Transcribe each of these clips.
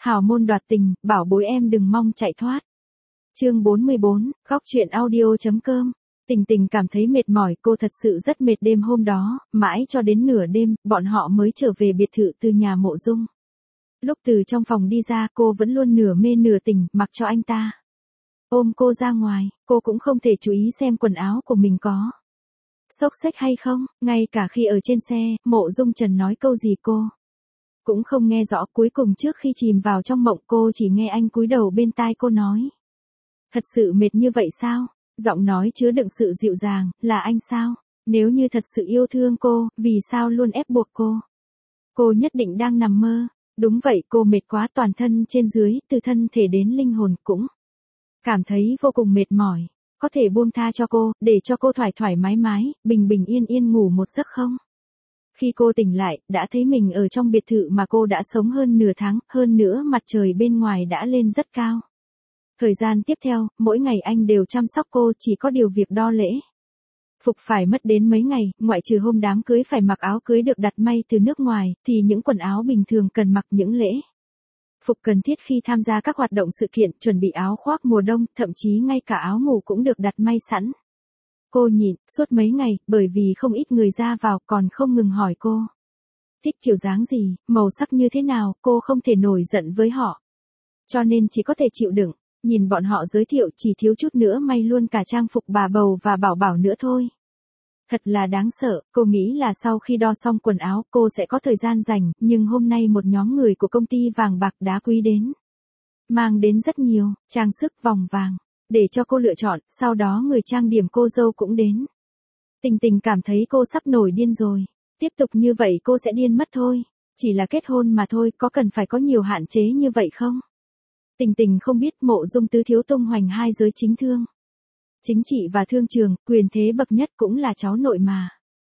Hào môn đoạt tình, bảo bối em đừng mong chạy thoát. Chương 44, góc truyện audio.com. Tình Tình cảm thấy mệt mỏi, cô thật sự rất mệt đêm hôm đó, mãi cho đến nửa đêm, bọn họ mới trở về biệt thự từ nhà Mộ Dung. Lúc từ trong phòng đi ra, cô vẫn luôn nửa mê nửa tỉnh, mặc cho anh ta ôm cô ra ngoài, cô cũng không thể chú ý xem quần áo của mình có xốc xếch hay không, ngay cả khi ở trên xe, Mộ Dung Trần nói câu gì cô cũng không nghe rõ, cuối cùng trước khi chìm vào trong mộng cô chỉ nghe anh cúi đầu bên tai cô nói. Thật sự mệt như vậy sao? Giọng nói chứa đựng sự dịu dàng, là anh sao? Nếu như thật sự yêu thương cô, vì sao luôn ép buộc cô? Cô nhất định đang nằm mơ. Đúng vậy, cô mệt quá, toàn thân trên dưới, từ thân thể đến linh hồn cũng cảm thấy vô cùng mệt mỏi. Có thể buông tha cho cô, để cho cô thoải thoải mái mái, bình bình yên yên ngủ một giấc không? Khi cô tỉnh lại, đã thấy mình ở trong biệt thự mà cô đã sống hơn nửa tháng, hơn nữa mặt trời bên ngoài đã lên rất cao. Thời gian tiếp theo, mỗi ngày anh đều chăm sóc cô, chỉ có điều việc đo lễ phục phải mất đến mấy ngày, ngoại trừ hôm đám cưới phải mặc áo cưới được đặt may từ nước ngoài, thì những quần áo bình thường cần mặc những lễ phục cần thiết khi tham gia các hoạt động sự kiện, chuẩn bị áo khoác mùa đông, thậm chí ngay cả áo ngủ cũng được đặt may sẵn. Cô nhịn, suốt mấy ngày, bởi vì không ít người ra vào còn không ngừng hỏi cô. Thích kiểu dáng gì, màu sắc như thế nào, cô không thể nổi giận với họ. Cho nên chỉ có thể chịu đựng, nhìn bọn họ giới thiệu chỉ thiếu chút nữa may luôn cả trang phục bà bầu và bảo bảo nữa thôi. Thật là đáng sợ, cô nghĩ là sau khi đo xong quần áo cô sẽ có thời gian rảnh, nhưng hôm nay một nhóm người của công ty vàng bạc đá quý đến. Mang đến rất nhiều, trang sức vòng vàng, để cho cô lựa chọn, sau đó người trang điểm cô dâu cũng đến. Tình Tình cảm thấy cô sắp nổi điên rồi, tiếp tục như vậy cô sẽ điên mất thôi, chỉ là kết hôn mà thôi, có cần phải có nhiều hạn chế như vậy không? Tình Tình không biết Mộ Dung tứ thiếu tung hoành hai giới chính thương. Chính trị và thương trường, quyền thế bậc nhất cũng là cháu nội mà.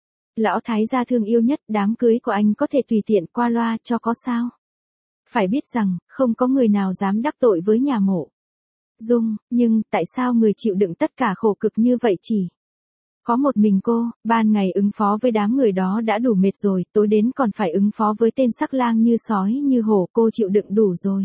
Lão thái gia thương yêu nhất, đám cưới của anh có thể tùy tiện qua loa cho có sao? Phải biết rằng, không có người nào dám đắc tội với nhà Mộ Dung, nhưng tại sao người chịu đựng tất cả khổ cực như vậy chỉ có một mình cô, ban ngày ứng phó với đám người đó đã đủ mệt rồi, tối đến còn phải ứng phó với tên sắc lang như sói như hổ, cô chịu đựng đủ rồi.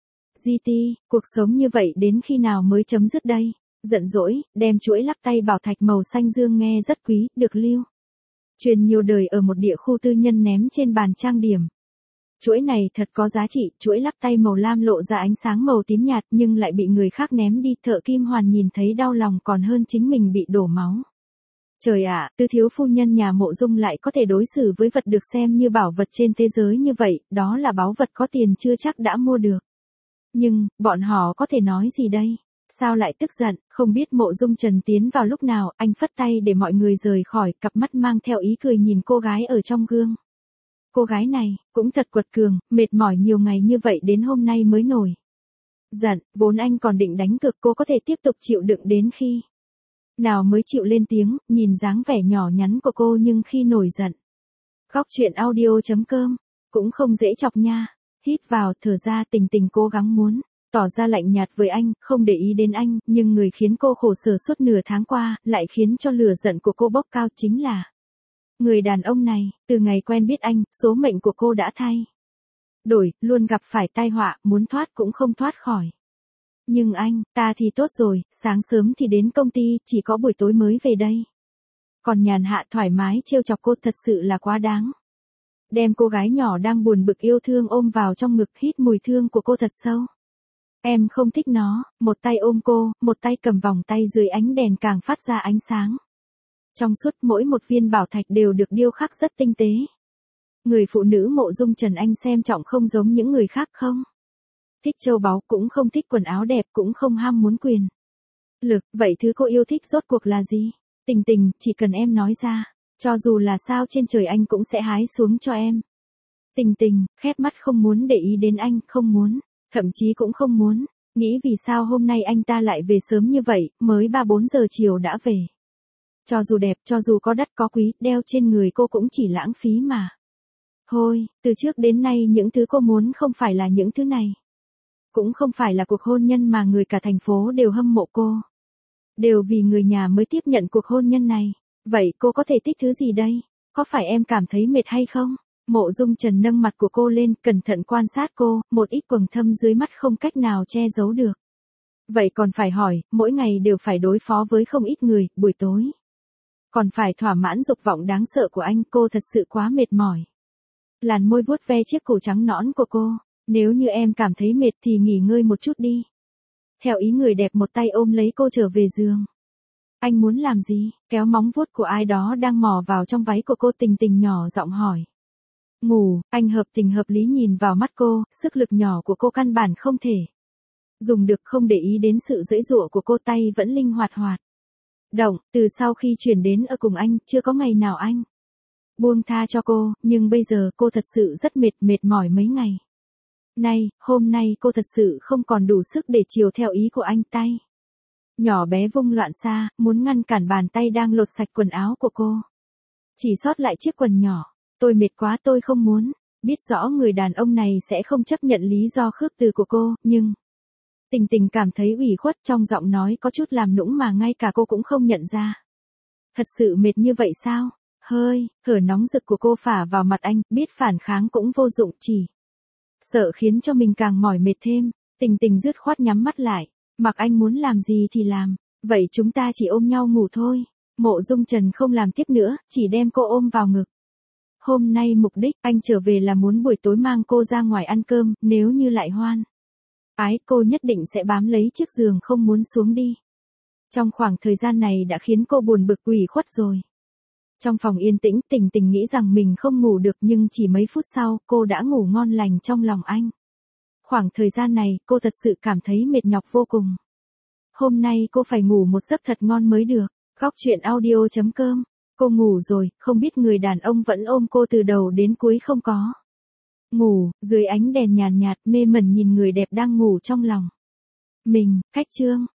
GT, cuộc sống như vậy đến khi nào mới chấm dứt đây? Giận dỗi, đem chuỗi lắc tay bảo thạch màu xanh dương nghe rất quý, được lưu truyền nhiều đời ở một địa khu tư nhân ném trên bàn trang điểm. Chuỗi này thật có giá trị, chuỗi lắc tay màu lam lộ ra ánh sáng màu tím nhạt nhưng lại bị người khác ném đi, Thợ Kim Hoàn nhìn thấy đau lòng còn hơn chính mình bị đổ máu. Trời ạ, tứ thiếu phu nhân nhà Mộ Dung lại có thể đối xử với vật được xem như bảo vật trên thế giới như vậy, đó là báu vật có tiền chưa chắc đã mua được. Nhưng, bọn họ có thể nói gì đây? Sao lại tức giận, không biết Mộ Dung Trần tiến vào lúc nào, anh phất tay để mọi người rời khỏi, cặp mắt mang theo ý cười nhìn cô gái ở trong gương. Cô gái này, cũng thật quật cường, mệt mỏi nhiều ngày như vậy đến hôm nay mới nổi giận, vốn anh còn định đánh cực cô có thể tiếp tục chịu đựng đến khi nào mới chịu lên tiếng, nhìn dáng vẻ nhỏ nhắn của cô nhưng khi nổi giận. Góc truyện audio.com, cũng không dễ chọc nha. Hít vào, thở ra, Tình Tình cố gắng muốn tỏ ra lạnh nhạt với anh, không để ý đến anh, nhưng người khiến cô khổ sở suốt nửa tháng qua, lại khiến cho lửa giận của cô bốc cao chính là người đàn ông này. Từ ngày quen biết anh, số mệnh của cô đã thay đổi, luôn gặp phải tai họa, muốn thoát cũng không thoát khỏi. Nhưng anh, ta thì tốt rồi, sáng sớm thì đến công ty, chỉ có buổi tối mới về đây. Còn nhàn hạ thoải mái trêu chọc cô thật sự là quá đáng. Đem cô gái nhỏ đang buồn bực yêu thương ôm vào trong ngực, hít mùi thương của cô thật sâu. Em không thích nó, một tay ôm cô, một tay cầm vòng tay dưới ánh đèn càng phát ra ánh sáng. Trong suốt mỗi một viên bảo thạch đều được điêu khắc rất tinh tế. Người phụ nữ Mộ Dung Trần anh xem trọng không giống những người khác không? Thích châu báu, cũng không thích quần áo đẹp, cũng không ham muốn quyền lực, vậy thứ cô yêu thích rốt cuộc là gì? Tình Tình, chỉ cần em nói ra, cho dù là sao trên trời anh cũng sẽ hái xuống cho em. Tình Tình, khép mắt không muốn để ý đến anh, không muốn, thậm chí cũng không muốn, nghĩ vì sao hôm nay anh ta lại về sớm như vậy, mới 3-4 giờ chiều đã về. Cho dù đẹp, cho dù có đắt có quý, đeo trên người cô cũng chỉ lãng phí mà. Thôi, từ trước đến nay những thứ cô muốn không phải là những thứ này. Cũng không phải là cuộc hôn nhân mà người cả thành phố đều hâm mộ cô. Đều vì người nhà mới tiếp nhận cuộc hôn nhân này. Vậy cô có thể thích thứ gì đây? Có phải em cảm thấy mệt hay không? Mộ Dung Trần nâng mặt của cô lên, cẩn thận quan sát cô, một ít quầng thâm dưới mắt không cách nào che giấu được. Vậy còn phải hỏi, mỗi ngày đều phải đối phó với không ít người, buổi tối. Còn phải thỏa mãn dục vọng đáng sợ của anh, cô thật sự quá mệt mỏi. Làn môi vuốt ve chiếc cổ trắng nõn của cô, nếu như em cảm thấy mệt thì nghỉ ngơi một chút đi. Theo ý người đẹp một tay ôm lấy cô trở về giường. Anh muốn làm gì? Kéo móng vuốt của ai đó đang mò vào trong váy của cô, Tình Tình nhỏ giọng hỏi. Ngủ, anh hợp tình hợp lý nhìn vào mắt cô, sức lực nhỏ của cô căn bản không thể dùng được, không để ý đến sự giãy giụa của cô, tay vẫn linh hoạt hoạt động. Từ sau khi chuyển đến ở cùng anh, chưa có ngày nào anh buông tha cho cô, nhưng bây giờ cô thật sự rất mệt mỏi mấy ngày hôm nay cô thật sự không còn đủ sức để chiều theo ý của anh. Tay nhỏ bé vung loạn xa, muốn ngăn cản bàn tay đang lột sạch quần áo của cô. Chỉ sót lại chiếc quần nhỏ. Tôi mệt quá, tôi không muốn. Biết rõ người đàn ông này sẽ không chấp nhận lý do khước từ của cô, nhưng Tình Tình cảm thấy ủy khuất, trong giọng nói có chút làm nũng mà ngay cả cô cũng không nhận ra. Thật sự mệt như vậy sao? Thở nóng rực của cô phả vào mặt anh, biết phản kháng cũng vô dụng, chỉ sợ khiến cho mình càng mỏi mệt thêm. Tình Tình dứt khoát nhắm mắt lại, mặc anh muốn làm gì thì làm, vậy chúng ta chỉ ôm nhau ngủ thôi. Mộ Dung Trần không làm tiếp nữa, chỉ đem cô ôm vào ngực. Hôm nay mục đích anh trở về là muốn buổi tối mang cô ra ngoài ăn cơm, nếu như lại hoan ái cô nhất định sẽ bám lấy chiếc giường không muốn xuống đi. Trong khoảng thời gian này đã khiến cô buồn bực ủy khuất rồi. Trong phòng yên tĩnh, Tình Tình nghĩ rằng mình không ngủ được, nhưng chỉ mấy phút sau, cô đã ngủ ngon lành trong lòng anh. Khoảng thời gian này, cô thật sự cảm thấy mệt nhọc vô cùng. Hôm nay cô phải ngủ một giấc thật ngon mới được. Góc truyện audio.com. Cô ngủ rồi, không biết người đàn ông vẫn ôm cô từ đầu đến cuối không có ngủ, dưới ánh đèn nhàn nhạt, mê mẩn nhìn người đẹp đang ngủ trong lòng mình. Khách chương.